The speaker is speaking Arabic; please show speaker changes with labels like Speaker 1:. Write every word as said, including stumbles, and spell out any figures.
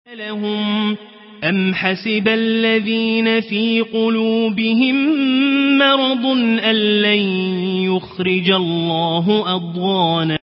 Speaker 1: لهم أم حسب الذين في قلوبهم مرض أن لن يخرج الله أضغانهم